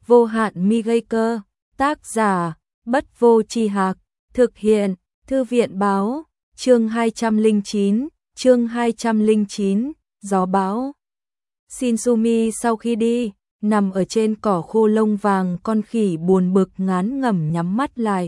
Vô hạn mi gây cơ, tác giả, Bất Vô Tri Hạc, thực hiện, Thư viện báo, chương 209, gió bão. Shinsumi sau khi đi, nằm ở trên cỏ khô lông vàng, con khỉ buồn bực ngán ngẩm nhắm mắt lại.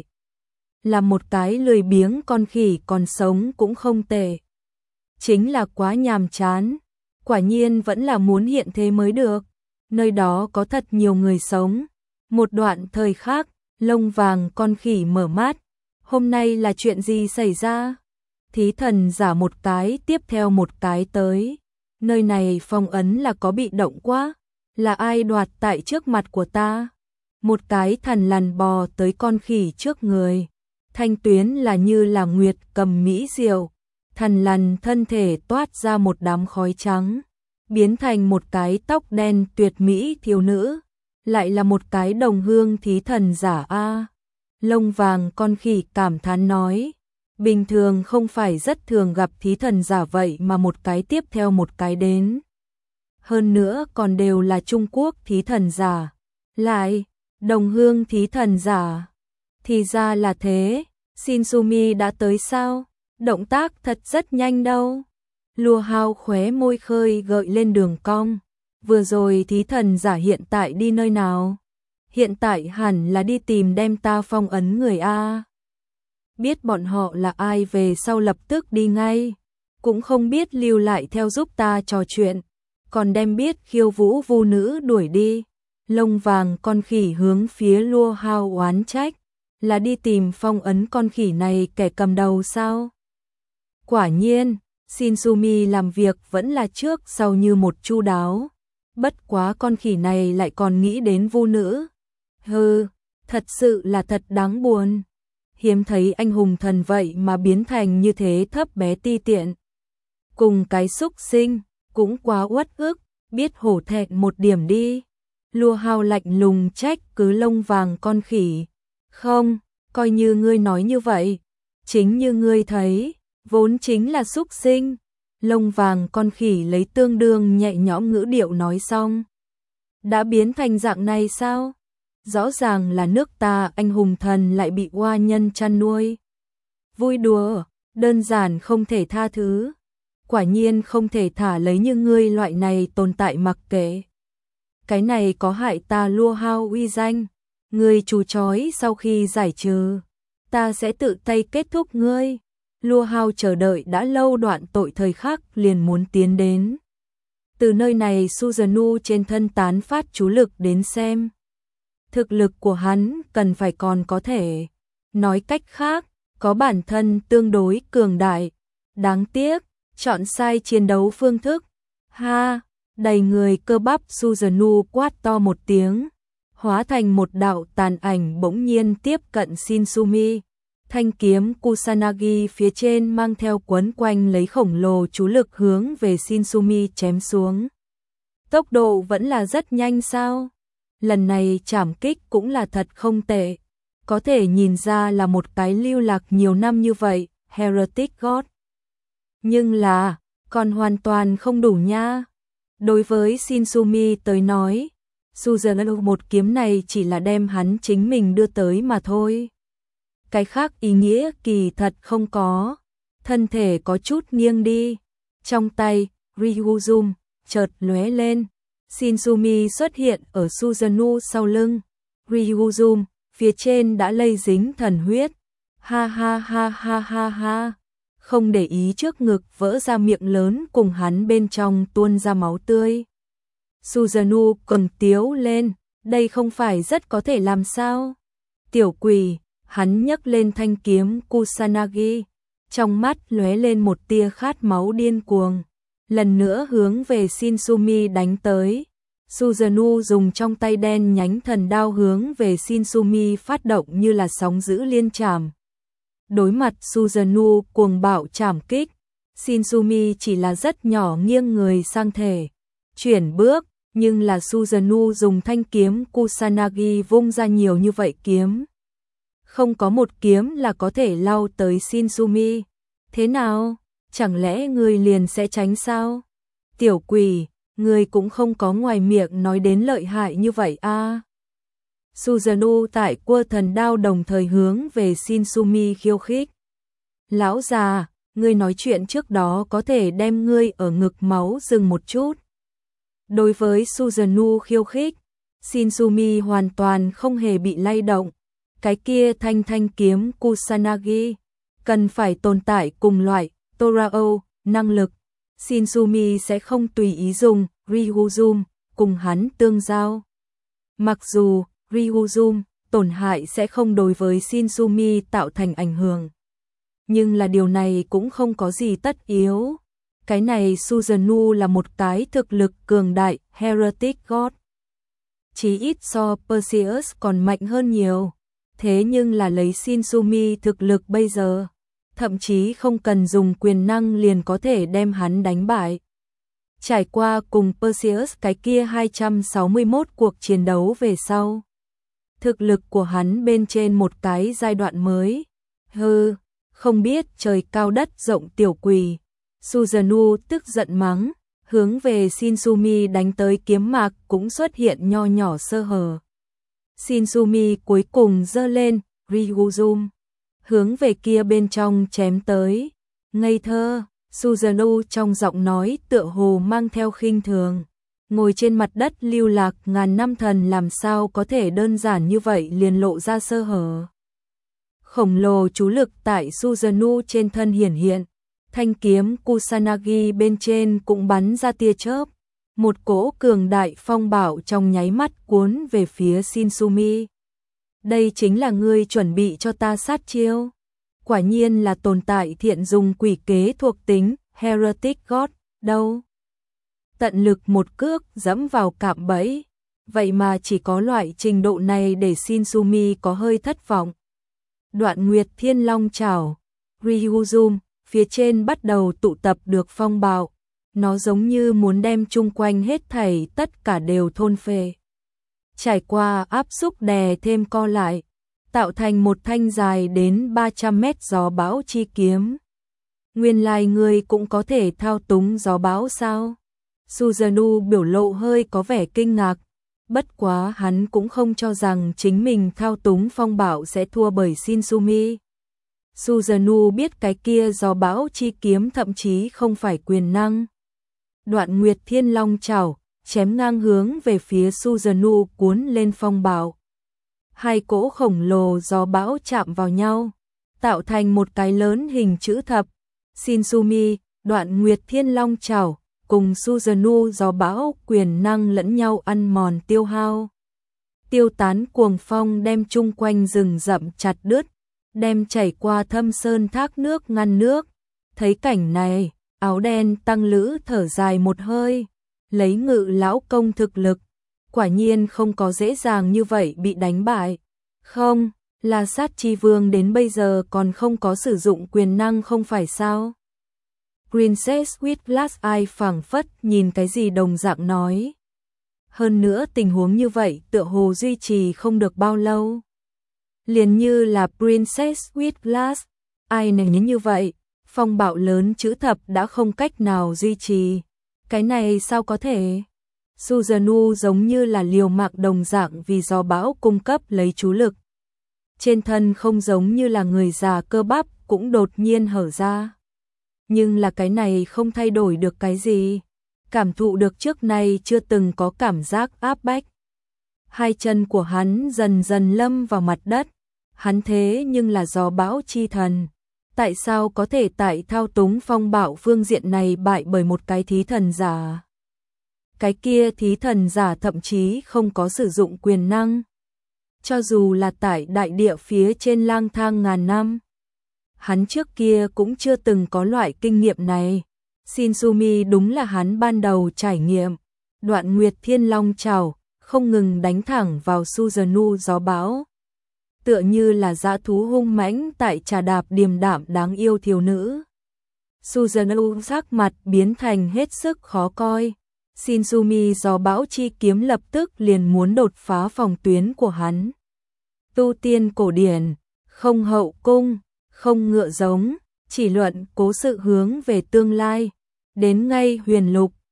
Là một cái lười biếng con khỉ còn sống cũng không tệ. Chính là quá nhàm chán, quả nhiên vẫn là muốn hiện thế mới được. Nơi đó có thật nhiều người sống. Một đoạn thời khác, lông vàng con khỉ mở mắt. Hôm nay là chuyện gì xảy ra? Thí thần giả một cái tiếp theo một cái tới. Nơi này phong ấn là có bị động quá. Là ai đoạt tại trước mặt của ta? Một cái thằn lằn bò tới con khỉ trước người. Thanh tuyến là như là nguyệt cầm mỹ diệu. Thằn lằn thân thể toát ra một đám khói trắng, biến thành một cái tóc đen tuyệt mỹ thiếu nữ. Lại là một cái đồng hương thí thần giả a. Lông vàng con khỉ cảm thán nói, bình thường không phải rất thường gặp thí thần giả vậy mà một cái tiếp theo một cái đến. Hơn nữa còn đều là Trung Quốc thí thần giả. Lại, đồng hương thí thần giả. Thì ra là thế, Shinsumi đã tới sao? Động tác thật rất nhanh đâu. Lùa hao khóe môi khơi gợi lên đường cong. Vừa rồi thí thần giả hiện tại đi nơi nào? Hiện tại hẳn là đi tìm đem ta phong ấn người A. Biết bọn họ là ai về sau lập tức đi ngay. Cũng không biết lưu lại theo giúp ta trò chuyện. Còn đem biết khiêu vũ vu nữ đuổi đi. Lông vàng con khỉ hướng phía Lùa hao oán trách. Là đi tìm phong ấn con khỉ này kẻ cầm đầu sao? Quả nhiên, Shinsumi làm việc vẫn là trước sau như một chu đáo. Bất quá con khỉ này lại còn nghĩ đến vu nữ. Hừ, thật sự là thật đáng buồn. Hiếm thấy anh hùng thần vậy mà biến thành như thế thấp bé ti tiện. Cùng cái xúc sinh, cũng quá uất ức, biết hổ thẹn một điểm đi. Lùa hao lạnh lùng trách cứ lông vàng con khỉ. Không, coi như ngươi nói như vậy. Chính như ngươi thấy, vốn chính là xúc sinh. Lông vàng con khỉ lấy tương đương nhẹ nhõm ngữ điệu nói xong. Đã biến thành dạng này sao? Rõ ràng là nước ta anh hùng thần lại bị oa nhân chăn nuôi. Vui đùa, đơn giản không thể tha thứ. Quả nhiên không thể thả lấy như ngươi loại này tồn tại mặc kệ. Cái này có hại ta Lùa hao uy danh. Ngươi trù trói sau khi giải trừ, ta sẽ tự tay kết thúc ngươi. Lùa hao chờ đợi đã lâu đoạn tội thời khắc liền muốn tiến đến. Từ nơi này Suzanu trên thân tán phát chú lực đến xem. Thực lực của hắn cần phải còn có thể. Nói cách khác, có bản thân tương đối cường đại. Đáng tiếc, chọn sai chiến đấu phương thức. Ha, đầy người cơ bắp Suzanu quát to một tiếng. Hóa thành một đạo tàn ảnh bỗng nhiên tiếp cận Shinsumi. Thanh kiếm Kusanagi phía trên mang theo quấn quanh lấy khổng lồ chú lực hướng về Shinsumi chém xuống. Tốc độ vẫn là rất nhanh sao? Lần này trảm kích cũng là thật không tệ. Có thể nhìn ra là một cái lưu lạc nhiều năm như vậy, Heretic God. Nhưng là, còn hoàn toàn không đủ nha. Đối với Shinsumi tới nói, Suzano một kiếm này chỉ là đem hắn chính mình đưa tới mà thôi. Cái khác ý nghĩa kỳ thật không có. Thân thể có chút nghiêng đi. Trong tay, Ryuzum chợt lóe lên. Shinsumi xuất hiện ở Suzano sau lưng. Ryuzum, phía trên đã lây dính thần huyết. Ha ha ha ha ha ha. Không để ý trước ngực vỡ ra miệng lớn cùng hắn bên trong tuôn ra máu tươi. Suzanu cầm tiếu lên. Đây không phải rất có thể làm sao? Tiểu quỷ. Hắn nhấc lên thanh kiếm Kusanagi, trong mắt lóe lên một tia khát máu điên cuồng, lần nữa hướng về Shinsumi đánh tới. Suzanu dùng trong tay đen nhánh thần đao hướng về Shinsumi phát động như là sóng dữ liên trảm. Đối mặt Suzanu cuồng bạo trảm kích, Shinsumi chỉ là rất nhỏ nghiêng người sang thể, chuyển bước, nhưng là Suzanu dùng thanh kiếm Kusanagi vung ra nhiều như vậy kiếm. Không có một kiếm là có thể lao tới Shinsumi. Thế nào? Chẳng lẽ ngươi liền sẽ tránh sao? Tiểu quỷ, ngươi cũng không có ngoài miệng nói đến lợi hại như vậy a. Susanoo tại Quơ Thần Đao đồng thời hướng về Shinsumi khiêu khích. Lão già, ngươi nói chuyện trước đó có thể đem ngươi ở ngực máu dừng một chút. Đối với Susanoo khiêu khích, Shinsumi hoàn toàn không hề bị lay động. Cái kia thanh kiếm Kusanagi cần phải tồn tại cùng loại Torao năng lực. Shinsumi sẽ không tùy ý dùng Ryuzum cùng hắn tương giao. Mặc dù Ryuzum tổn hại sẽ không đối với Shinsumi tạo thành ảnh hưởng, nhưng là điều này cũng không có gì tất yếu. Cái này Susanoo là một cái thực lực cường đại Heretic God. Chí ít so Perseus còn mạnh hơn nhiều. Thế nhưng là lấy Shinsumi thực lực bây giờ, thậm chí không cần dùng quyền năng liền có thể đem hắn đánh bại. Trải qua cùng Perseus cái kia 261 cuộc chiến đấu về sau, thực lực của hắn bên trên một cái giai đoạn mới. Không biết trời cao đất rộng tiểu quỷ. Susanoo tức giận mắng, hướng về Shinsumi đánh tới, kiếm mạc cũng xuất hiện nho nhỏ sơ hở. Shinsumi cuối cùng giơ lên Ryuzum, hướng về kia bên trong chém tới. Ngây thơ, Susanoo trong giọng nói tựa hồ mang theo khinh thường. Ngồi trên mặt đất lưu lạc ngàn năm thần làm sao có thể đơn giản như vậy liền lộ ra sơ hở. Khổng lồ chú lực tại Susanoo trên thân hiển hiện. Thanh kiếm Kusanagi bên trên cũng bắn ra tia chớp. Một cỗ cường đại phong bạo trong nháy mắt cuốn về phía Shinsumi. Đây chính là ngươi chuẩn bị cho ta sát chiêu. Quả nhiên là tồn tại thiện dùng quỷ kế thuộc tính, Heretic God, đâu. Tận lực một cước dẫm vào cạm bẫy. Vậy mà chỉ có loại trình độ này để Shinsumi có hơi thất vọng. Đoạn Nguyệt Thiên Long Chảo, Ryuzum, phía trên bắt đầu tụ tập được phong bạo. Nó giống như muốn đem chung quanh hết thảy tất cả đều thôn phệ. Trải qua áp xúc đè thêm co lại, tạo thành một thanh dài đến 300 mét gió bão chi kiếm. Nguyên lai ngươi cũng có thể thao túng gió bão sao? Susanoo biểu lộ hơi có vẻ kinh ngạc. Bất quá hắn cũng không cho rằng chính mình thao túng phong bạo sẽ thua bởi Shinsumi. Susanoo biết cái kia gió bão chi kiếm thậm chí không phải quyền năng. Đoạn Nguyệt Thiên Long Chảo chém ngang hướng về phía Susanoo cuốn lên phong bạo. Hai cỗ khổng lồ gió bão chạm vào nhau, tạo thành một cái lớn hình chữ thập. Shinsumi, Đoạn Nguyệt Thiên Long Chảo cùng Susanoo gió bão quyền năng lẫn nhau ăn mòn tiêu hao. Tiêu tán cuồng phong đem chung quanh rừng rậm chặt đứt, đem chảy qua thâm sơn thác nước ngăn nước. Thấy cảnh này, áo đen tăng lữ thở dài một hơi, lấy Ngự lão công thực lực, quả nhiên không có dễ dàng như vậy bị đánh bại. Không, là sát chi vương đến bây giờ còn không có sử dụng quyền năng không phải sao? Princess with Glass Eye phảng phất nhìn cái gì đồng dạng nói. Hơn nữa tình huống như vậy tựa hồ duy trì không được bao lâu. Liền như là Princess with Glass Eye này như vậy, phong bạo lớn chữ thập đã không cách nào duy trì. Cái này sao có thể? Susanoo giống như là liều mạng đồng dạng vì gió bão cung cấp lấy chú lực. Trên thân không giống như là người già cơ bắp cũng đột nhiên hở ra. Nhưng là cái này không thay đổi được cái gì. Cảm thụ được trước nay chưa từng có cảm giác áp bách. Hai chân của hắn dần dần lâm vào mặt đất. Hắn thế nhưng là gió bão chi thần. Tại sao có thể tại thao túng phong bạo phương diện này bại bởi một cái thí thần giả? Cái kia thí thần giả thậm chí không có sử dụng quyền năng. Cho dù là tại đại địa phía trên lang thang ngàn năm, hắn trước kia cũng chưa từng có loại kinh nghiệm này. Shinsumi đúng là hắn ban đầu trải nghiệm. Đoạn Nguyệt Thiên Long Chảo không ngừng đánh thẳng vào Susanoo gió bão. Tựa như là dã thú hung mãnh tại trà đạp điềm đạm đáng yêu thiếu nữ. Susanoo sắc mặt biến thành hết sức khó coi. Shinsumi gió bão chi kiếm lập tức liền muốn đột phá phòng tuyến của hắn. Tu tiên cổ điển, không hậu cung, không ngựa giống, chỉ luận cố sự hướng về tương lai. Đến ngay huyền lục,